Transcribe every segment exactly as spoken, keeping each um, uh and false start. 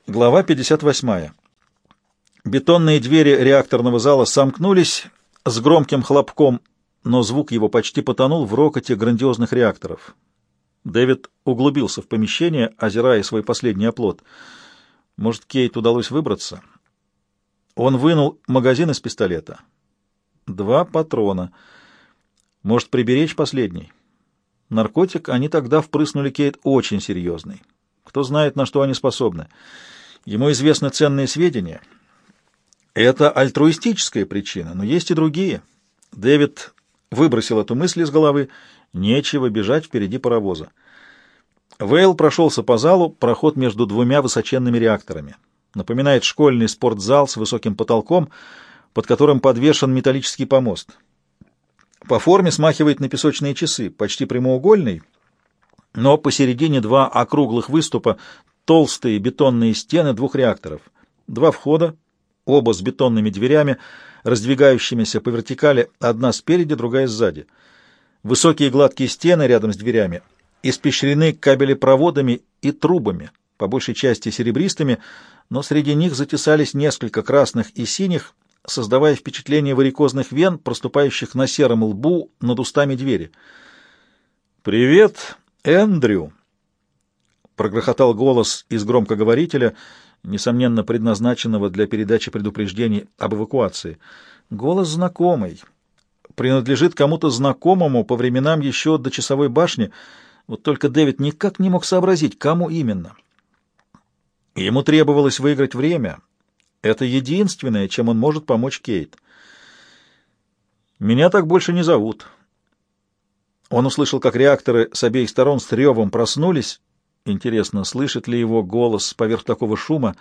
Глава пятьдесят восьмая. Бетонные двери реакторного зала сомкнулись с громким хлопком, но звук его почти потонул в рокоте грандиозных реакторов. Дэвид углубился в помещение, озирая свой последний оплот. Может, Кейт удалось выбраться? Он вынул магазин из пистолета. Два патрона. Может, приберечь последний? Наркотик они тогда впрыснули Кейт очень серьезный. Кто знает, на что они способны. Ему известны ценные сведения. Это альтруистическая причина, но есть и другие. Дэвид выбросил эту мысль из головы. Нечего бежать впереди паровоза. Вейл прошелся по залу, проход между двумя высоченными реакторами. Напоминает школьный спортзал с высоким потолком, под которым подвешен металлический помост. По форме смахивает на песочные часы, почти прямоугольный, но посередине два округлых выступа, толстые бетонные стены двух реакторов. Два входа, оба с бетонными дверями, раздвигающимися по вертикали, одна спереди, другая сзади. Высокие гладкие стены рядом с дверями испещрены кабелепроводами и трубами, по большей части серебристыми, но среди них затесались несколько красных и синих, создавая впечатление варикозных вен, проступающих на сером лбу над устами двери. «Привет, Эндрю!» — прогрохотал голос из громкоговорителя, несомненно предназначенного для передачи предупреждений об эвакуации. Голос знакомый. Принадлежит кому-то знакомому по временам еще до часовой башни, вот только Дэвид никак не мог сообразить, кому именно. Ему требовалось выиграть время. Это единственное, чем он может помочь Кейт. «Меня так больше не зовут». Он услышал, как реакторы с обеих сторон с ревом проснулись. Интересно, слышит ли его голос поверх такого шума?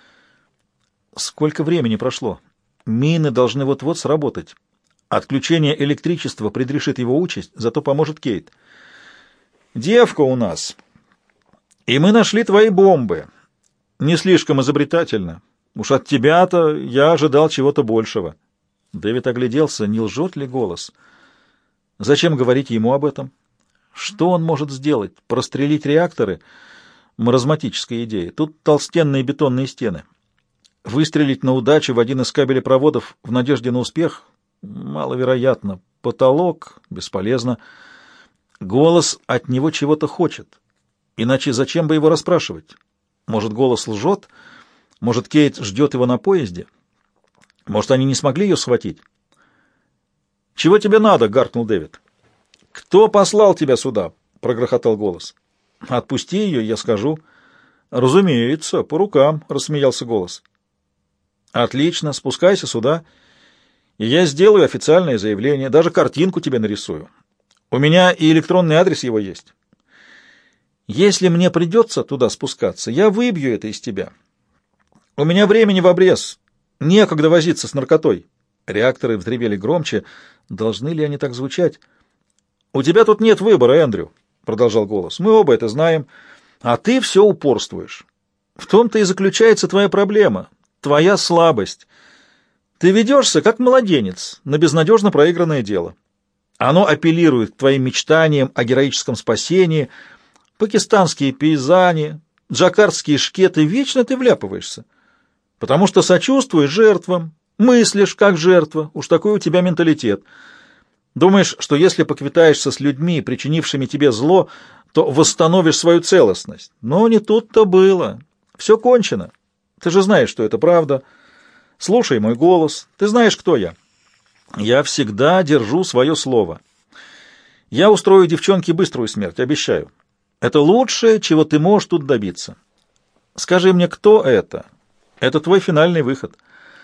Сколько времени прошло? Мины должны вот-вот сработать. Отключение электричества предрешит его участь, зато поможет Кейт. «Девка у нас, и мы нашли твои бомбы. Не слишком изобретательно. Уж от тебя-то я ожидал чего-то большего». Дэвид огляделся, не лжет ли голос. Зачем говорить ему об этом? Что он может сделать? Прострелить реакторы? Маразматическая идея. Тут толстенные бетонные стены. Выстрелить на удачу в один из кабелепроводов в надежде на успех? Маловероятно. Потолок? Бесполезно. Голос от него чего-то хочет. Иначе зачем бы его расспрашивать? Может, голос лжет? Может, Кейт ждет его на поезде? Может, они не смогли ее схватить? «Чего тебе надо?» — гаркнул Дэвид. «Кто послал тебя сюда?» — прогрохотал голос. «Отпусти ее, я скажу». «Разумеется, по рукам», — рассмеялся голос. «Отлично, спускайся сюда, и я сделаю официальное заявление, даже картинку тебе нарисую. У меня и электронный адрес его есть. Если мне придется туда спускаться, я выбью это из тебя. У меня времени в обрез, некогда возиться с наркотой». Реакторы взревели громче. Должны ли они так звучать? «У тебя тут нет выбора, Эндрю», — продолжал голос. «Мы оба это знаем, а ты все упорствуешь. В том-то и заключается твоя проблема, твоя слабость. Ты ведешься, как младенец, на безнадежно проигранное дело. Оно апеллирует к твоим мечтаниям о героическом спасении. Пакистанские пейзани, джакардские шкеты, вечно ты вляпываешься, потому что сочувствуешь жертвам, мыслишь как жертва, уж такой у тебя менталитет. Думаешь, что если поквитаешься с людьми, причинившими тебе зло, то восстановишь свою целостность. Но не тут-то было. Все кончено. Ты же знаешь, что это правда. Слушай мой голос. Ты знаешь, кто я. Я всегда держу свое слово. Я устрою девчонке быструю смерть, обещаю. Это лучшее, чего ты можешь тут добиться. Скажи мне, кто это? Это твой финальный выход.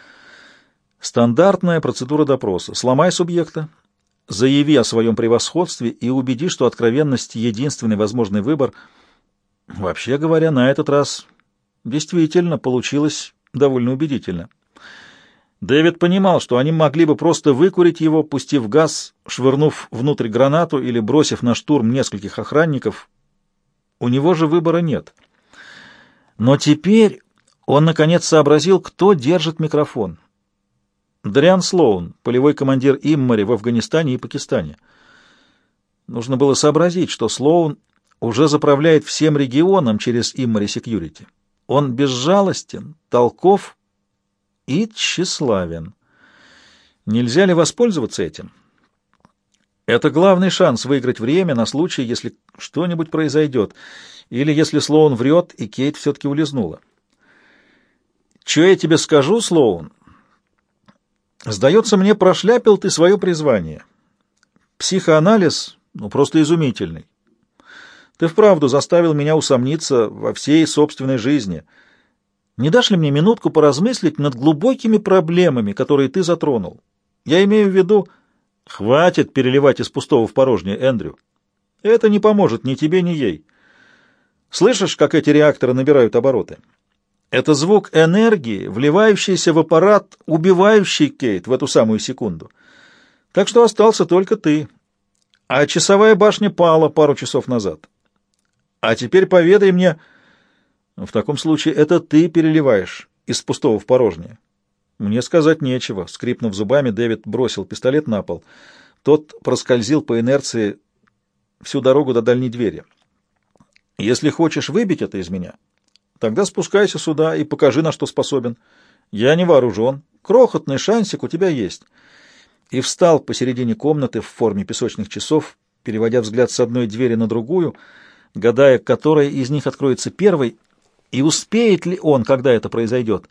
Стандартная процедура допроса. Сломай субъекта, заяви о своем превосходстве и убеди, что откровенность — единственный возможный выбор. Вообще говоря, на этот раз действительно получилось довольно убедительно. Дэвид понимал, что они могли бы просто выкурить его, пустив газ, швырнув внутрь гранату или бросив на штурм нескольких охранников. У него же выбора нет. Но теперь он наконец сообразил, кто держит микрофон. Дариан Слоун, полевой командир Иммари в Афганистане и Пакистане. Нужно было сообразить, что Слоун уже заправляет всем регионом через Иммари Секьюрити. Он безжалостен, толков и тщеславен. Нельзя ли воспользоваться этим? Это главный шанс выиграть время на случай, если что-нибудь произойдет, или если Слоун врет, и Кейт все-таки улизнула. Че я тебе скажу, Слоун? Сдается мне, прошляпил ты свое призвание. Психоанализ, ну, просто изумительный. Ты вправду заставил меня усомниться во всей собственной жизни. Не дашь ли мне минутку поразмыслить над глубокими проблемами, которые ты затронул? Я имею в виду... Хватит переливать из пустого в порожнее, Эндрю. Это не поможет ни тебе, ни ей. Слышишь, как эти реакторы набирают обороты? Это звук энергии, вливающийся в аппарат, убивающий Кейт в эту самую секунду. Так что остался только ты. А часовая башня пала пару часов назад. А теперь поведай мне... В таком случае это ты переливаешь из пустого в порожнее. Мне сказать нечего. Скрипнув зубами, Дэвид бросил пистолет на пол. Тот проскользил по инерции всю дорогу до дальней двери. Если хочешь выбить это из меня, тогда спускайся сюда и покажи, на что способен. Я не вооружен. Крохотный шансик у тебя есть. И встал посередине комнаты в форме песочных часов, переводя взгляд с одной двери на другую, гадая, которая из них откроется первой, и успеет ли он, когда это произойдет.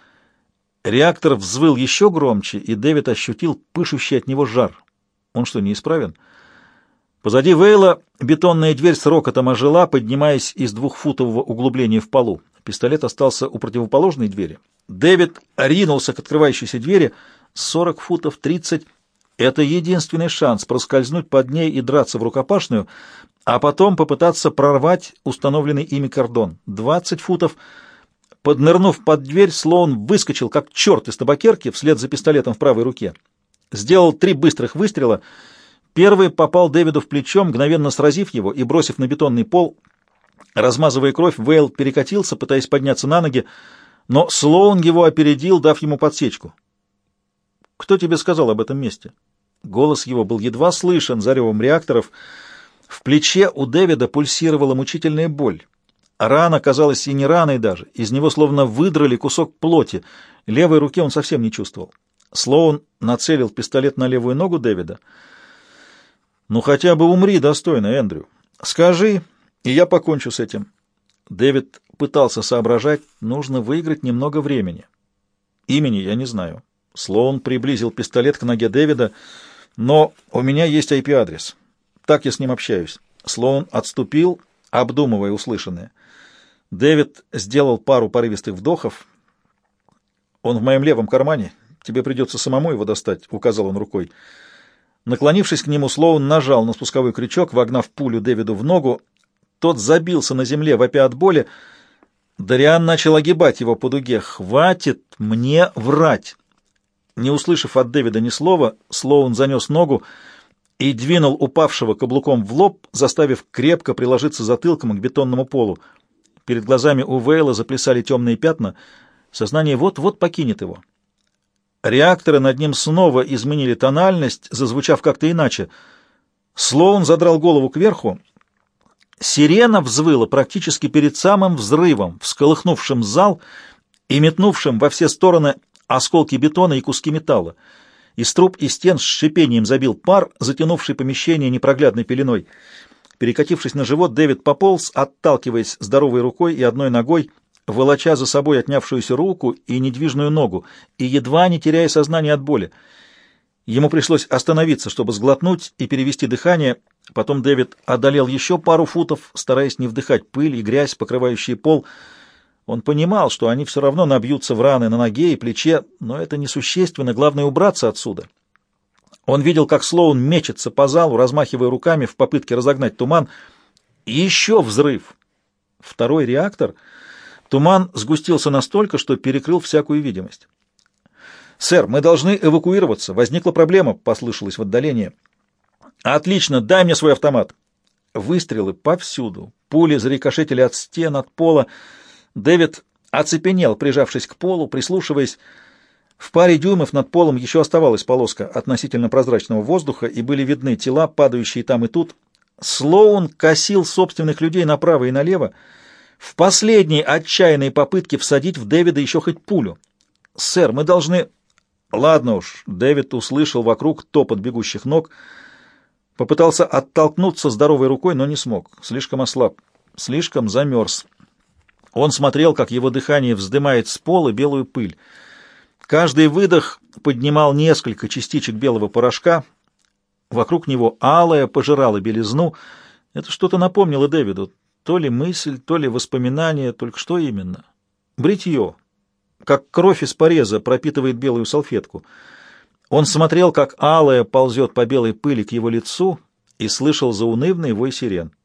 Реактор взвыл еще громче, и Дэвид ощутил пышущий от него жар. Он что, неисправен? Позади Вейла бетонная дверь с рокотом ожила, поднимаясь из двухфутового углубления в полу. Пистолет остался у противоположной двери. Дэвид ринулся к открывающейся двери. Сорок футов, тридцать. Это единственный шанс проскользнуть под ней и драться в рукопашную, а потом попытаться прорвать установленный ими кордон. Двадцать футов. Поднырнув под дверь, Слоун выскочил, как черт из табакерки, вслед за пистолетом в правой руке. Сделал три быстрых выстрела. Первый попал Дэвиду в плечо, мгновенно сразив его и бросив на бетонный пол. Размазывая кровь, Вейл перекатился, пытаясь подняться на ноги, но Слоун его опередил, дав ему подсечку. «Кто тебе сказал об этом месте?» Голос его был едва слышен за ревом реакторов. В плече у Дэвида пульсировала мучительная боль. Рана казалась и не раной даже, из него словно выдрали кусок плоти, левой руки он совсем не чувствовал. Слоун нацелил пистолет на левую ногу Дэвида. «Ну хотя бы умри достойно, Эндрю. Скажи, и я покончу с этим». Дэвид пытался соображать, нужно выиграть немного времени. Имени я не знаю. Слоун приблизил пистолет к ноге Дэвида, но у меня есть ай пи-адрес. Так я с ним общаюсь. Слоун отступил, обдумывая услышанное. Дэвид сделал пару порывистых вдохов. «Он в моем левом кармане. Тебе придется самому его достать», — указал он рукой. Наклонившись к нему, Слоун нажал на спусковой крючок, вогнав пулю Дэвиду в ногу. Тот забился на земле, вопя от боли. Дариан начал огибать его по дуге. «Хватит мне врать!» Не услышав от Дэвида ни слова, Слоун занес ногу и двинул упавшего каблуком в лоб, заставив крепко приложиться затылком к бетонному полу. Перед глазами у Вейла заплясали темные пятна. Сознание вот-вот покинет его. Реакторы над ним снова изменили тональность, зазвучав как-то иначе. Слоун задрал голову кверху. Сирена взвыла практически перед самым взрывом, всколыхнувшим зал и метнувшим во все стороны осколки бетона и куски металла. Из труб и стен с шипением забил пар, затянувший помещение непроглядной пеленой. Перекатившись на живот, Дэвид пополз, отталкиваясь здоровой рукой и одной ногой, волоча за собой отнявшуюся руку и недвижную ногу, и едва не теряя сознание от боли. Ему пришлось остановиться, чтобы сглотнуть и перевести дыхание. Потом Дэвид одолел еще пару футов, стараясь не вдыхать пыль и грязь, покрывающие пол. Он понимал, что они все равно набьются в раны на ноге и плече, но это несущественно, главное убраться отсюда. Он видел, как Слоун мечется по залу, размахивая руками в попытке разогнать туман. И еще взрыв. Второй реактор. Туман сгустился настолько, что перекрыл всякую видимость. «Сэр, мы должны эвакуироваться. Возникла проблема», — послышалось в отдалении. «Отлично, дай мне свой автомат». Выстрелы повсюду. Пули зарикошетили от стен, от пола. Дэвид оцепенел, прижавшись к полу, прислушиваясь. В паре дюймов над полом еще оставалась полоска относительно прозрачного воздуха, и были видны тела, падающие там и тут. Слоун косил собственных людей направо и налево. в последней отчаянной попытке всадить в Дэвида еще хоть пулю. «Сэр, мы должны...» «Ладно уж», — Дэвид услышал вокруг топот бегущих ног, попытался оттолкнуться здоровой рукой, но не смог, слишком ослаб, слишком замерз. Он смотрел, как его дыхание вздымает с пола белую пыль. Каждый выдох поднимал несколько частичек белого порошка. Вокруг него алая пожирала белизну. Это что-то напомнило Дэвиду. То ли мысль, то ли воспоминание, только что именно? Бритье. Как кровь из пореза пропитывает белую салфетку. Он смотрел, как алая ползет по белой пыли к его лицу, и слышал заунывный вой сирен.